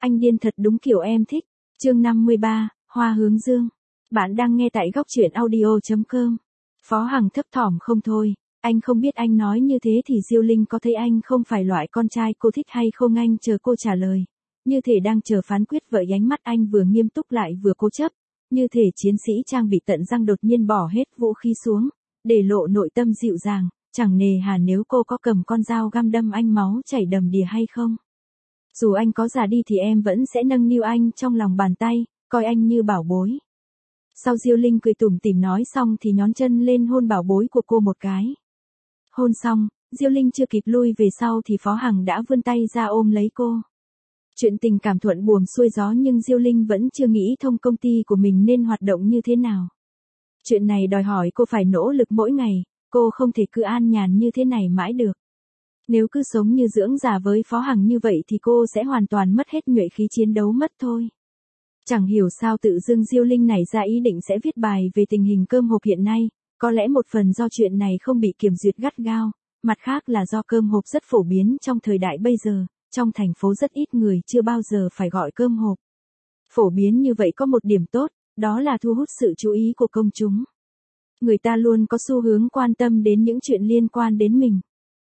Anh điên thật đúng kiểu em thích. Chương 53, Hoa hướng dương. Bạn đang nghe tại góc truyện audio.com. Phó Hằng thấp thỏm không thôi, anh không biết anh nói như thế thì Diêu Linh có thấy anh không phải loại con trai cô thích hay không, anh chờ cô trả lời. Như thể đang chờ phán quyết vậy, ánh mắt anh vừa nghiêm túc lại vừa cố chấp, như thể chiến sĩ trang bị tận răng đột nhiên bỏ hết vũ khí xuống, để lộ nội tâm dịu dàng, chẳng nề hà nếu cô có cầm con dao găm đâm anh máu chảy đầm đìa hay không. Dù anh có già đi thì em vẫn sẽ nâng niu anh trong lòng bàn tay, coi anh như bảo bối. Sau Diêu Linh cười tủm tỉm nói xong thì nhón chân lên hôn bảo bối của cô một cái. Hôn xong, Diêu Linh chưa kịp lui về sau thì Phó Hằng đã vươn tay ra ôm lấy cô. Chuyện tình cảm thuận buồm xuôi gió nhưng Diêu Linh vẫn chưa nghĩ thông công ty của mình nên hoạt động như thế nào. Chuyện này đòi hỏi cô phải nỗ lực mỗi ngày, cô không thể cứ an nhàn như thế này mãi được. Nếu cứ sống như dưỡng già với Phó Hằng như vậy thì cô sẽ hoàn toàn mất hết nhuệ khí chiến đấu mất thôi. Chẳng hiểu sao tự dưng Diêu Linh nảy ra ý định sẽ viết bài về tình hình cơm hộp hiện nay, có lẽ một phần do chuyện này không bị kiểm duyệt gắt gao, mặt khác là do cơm hộp rất phổ biến trong thời đại bây giờ, trong thành phố rất ít người chưa bao giờ phải gọi cơm hộp. Phổ biến như vậy có một điểm tốt, đó là thu hút sự chú ý của công chúng. Người ta luôn có xu hướng quan tâm đến những chuyện liên quan đến mình.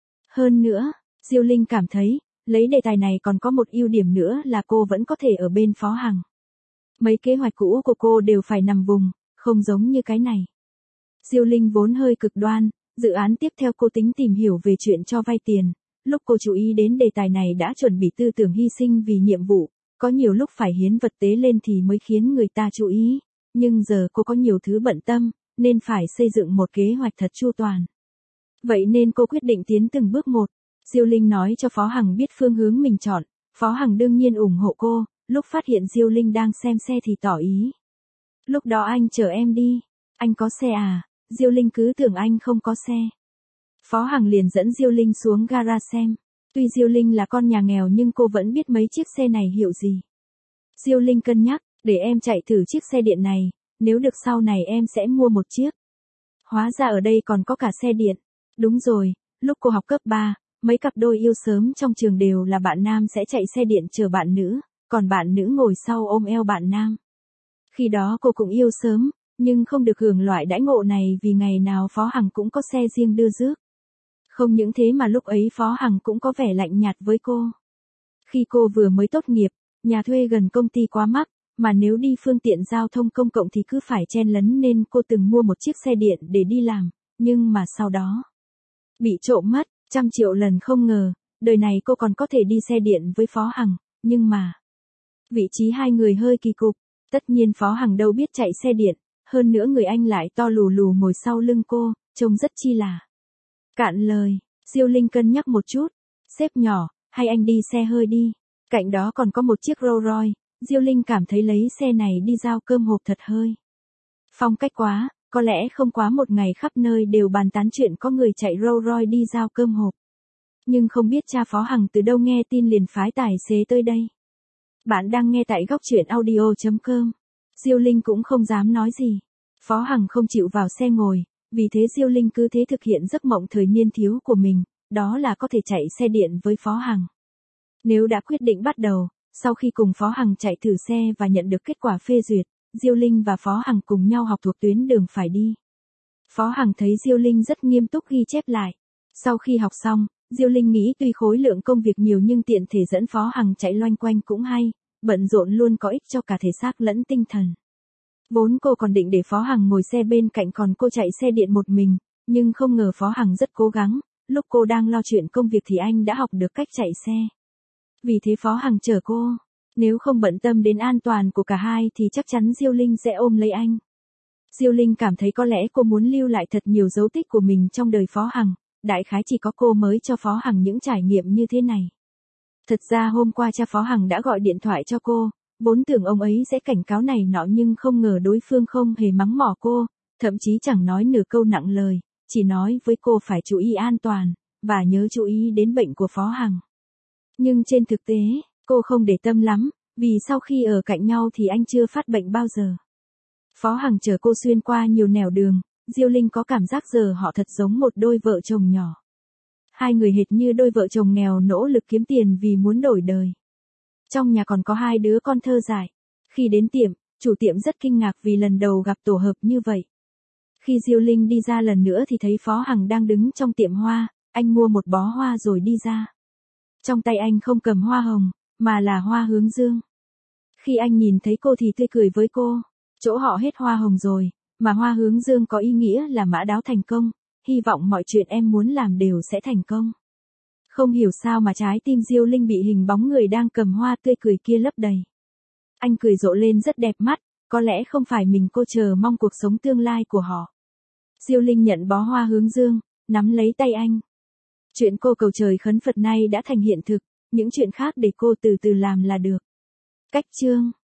Hơn nữa, Diêu Linh cảm thấy, lấy đề tài này còn có một ưu điểm nữa là cô vẫn có thể ở bên Phó Hằng. Mấy kế hoạch cũ của cô đều phải nằm vùng, không giống như cái này. Diêu Linh vốn hơi cực đoan, dự án tiếp theo cô tính tìm hiểu về chuyện cho vay tiền. Lúc cô chú ý đến đề tài này đã chuẩn bị tư tưởng hy sinh vì nhiệm vụ, có nhiều lúc phải hiến vật tế lên thì mới khiến người ta chú ý. Nhưng giờ cô có nhiều thứ bận tâm, nên phải xây dựng một kế hoạch thật chu toàn. Vậy nên cô quyết định tiến từng bước một. Diêu Linh nói cho Phó Hằng biết phương hướng mình chọn, Phó Hằng đương nhiên ủng hộ cô, lúc phát hiện Diêu Linh đang xem xe thì tỏ ý. Lúc đó anh chở em đi, anh có xe à? Diêu Linh cứ tưởng anh không có xe. Phó Hằng liền dẫn Diêu Linh xuống gara xem. Tuy Diêu Linh là con nhà nghèo nhưng cô vẫn biết mấy chiếc xe này hiệu gì. Diêu Linh cân nhắc, để em chạy thử chiếc xe điện này, nếu được sau này em sẽ mua một chiếc. Hóa ra ở đây còn có cả xe điện. Đúng rồi, lúc cô học cấp 3, mấy cặp đôi yêu sớm trong trường đều là bạn nam sẽ chạy xe điện chở bạn nữ, còn bạn nữ ngồi sau ôm eo bạn nam. Khi đó cô cũng yêu sớm, nhưng không được hưởng loại đãi ngộ này vì ngày nào Phó Hằng cũng có xe riêng đưa rước. Không những thế mà lúc ấy Phó Hằng cũng có vẻ lạnh nhạt với cô. Khi cô vừa mới tốt nghiệp, nhà thuê gần công ty quá mắc, mà nếu đi phương tiện giao thông công cộng thì cứ phải chen lấn nên cô từng mua một chiếc xe điện để đi làm, nhưng mà sau đó bị trộm mất, 100 triệu lần không ngờ, đời này cô còn có thể đi xe điện với Phó Hằng, nhưng mà vị trí hai người hơi kỳ cục, tất nhiên Phó Hằng đâu biết chạy xe điện, hơn nữa người anh lại to lù lù ngồi sau lưng cô, trông rất chi là cạn lời. Diêu Linh cân nhắc một chút, sếp nhỏ, hay anh đi xe hơi đi, cạnh đó còn có một chiếc Rolls Royce, Diêu Linh cảm thấy lấy xe này đi giao cơm hộp thật hơi phong cách quá, có lẽ không quá một ngày khắp nơi đều bàn tán chuyện có người chạy Rolls Royce đi giao cơm hộp. Nhưng không biết cha Phó Hằng từ đâu nghe tin liền phái tài xế tới đây. Bạn đang nghe tại góc truyện audio.com. Diêu Linh cũng không dám nói gì. Phó Hằng không chịu vào xe ngồi, vì thế Diêu Linh cứ thế thực hiện giấc mộng thời niên thiếu của mình, đó là có thể chạy xe điện với Phó Hằng. Nếu đã quyết định bắt đầu, sau khi cùng Phó Hằng chạy thử xe và nhận được kết quả phê duyệt, Diêu Linh và Phó Hằng cùng nhau học thuộc tuyến đường phải đi. Phó Hằng thấy Diêu Linh rất nghiêm túc ghi chép lại. Sau khi học xong, Diêu Linh nghĩ tuy khối lượng công việc nhiều nhưng tiện thể dẫn Phó Hằng chạy loanh quanh cũng hay, bận rộn luôn có ích cho cả thể xác lẫn tinh thần. Vốn cô còn định để Phó Hằng ngồi xe bên cạnh còn cô chạy xe điện một mình, nhưng không ngờ Phó Hằng rất cố gắng, lúc cô đang lo chuyện công việc thì anh đã học được cách chạy xe. Vì thế Phó Hằng chở cô, nếu không bận tâm đến an toàn của cả hai thì chắc chắn Diêu Linh sẽ ôm lấy anh. Diêu Linh cảm thấy có lẽ cô muốn lưu lại thật nhiều dấu tích của mình trong đời Phó Hằng, đại khái chỉ có cô mới cho Phó Hằng những trải nghiệm như thế này. Thật ra hôm qua cha Phó Hằng đã gọi điện thoại cho cô, vốn tưởng ông ấy sẽ cảnh cáo này nọ nhưng không ngờ đối phương không hề mắng mỏ cô, thậm chí chẳng nói nửa câu nặng lời, chỉ nói với cô phải chú ý an toàn, và nhớ chú ý đến bệnh của Phó Hằng. Nhưng trên thực tế, cô không để tâm lắm, vì sau khi ở cạnh nhau thì anh chưa phát bệnh bao giờ. Phó Hằng chở cô xuyên qua nhiều nẻo đường, Diêu Linh có cảm giác giờ họ thật giống một đôi vợ chồng nhỏ. Hai người hệt như đôi vợ chồng nghèo nỗ lực kiếm tiền vì muốn đổi đời. Trong nhà còn có 2 đứa con thơ dại. Khi đến tiệm, chủ tiệm rất kinh ngạc vì lần đầu gặp tổ hợp như vậy. Khi Diêu Linh đi ra lần nữa thì thấy Phó Hằng đang đứng trong tiệm hoa, anh mua một bó hoa rồi đi ra. Trong tay anh không cầm hoa hồng, mà là hoa hướng dương. Khi anh nhìn thấy cô thì tươi cười với cô, chỗ họ hết hoa hồng rồi, mà hoa hướng dương có ý nghĩa là mã đáo thành công, hy vọng mọi chuyện em muốn làm đều sẽ thành công. Không hiểu sao mà trái tim Diêu Linh bị hình bóng người đang cầm hoa tươi cười kia lấp đầy. Anh cười rộ lên rất đẹp mắt, có lẽ không phải mình cô chờ mong cuộc sống tương lai của họ. Diêu Linh nhận bó hoa hướng dương, nắm lấy tay anh. Chuyện cô cầu trời khấn Phật nay đã thành hiện thực, những chuyện khác để cô từ từ làm là được. Cách chương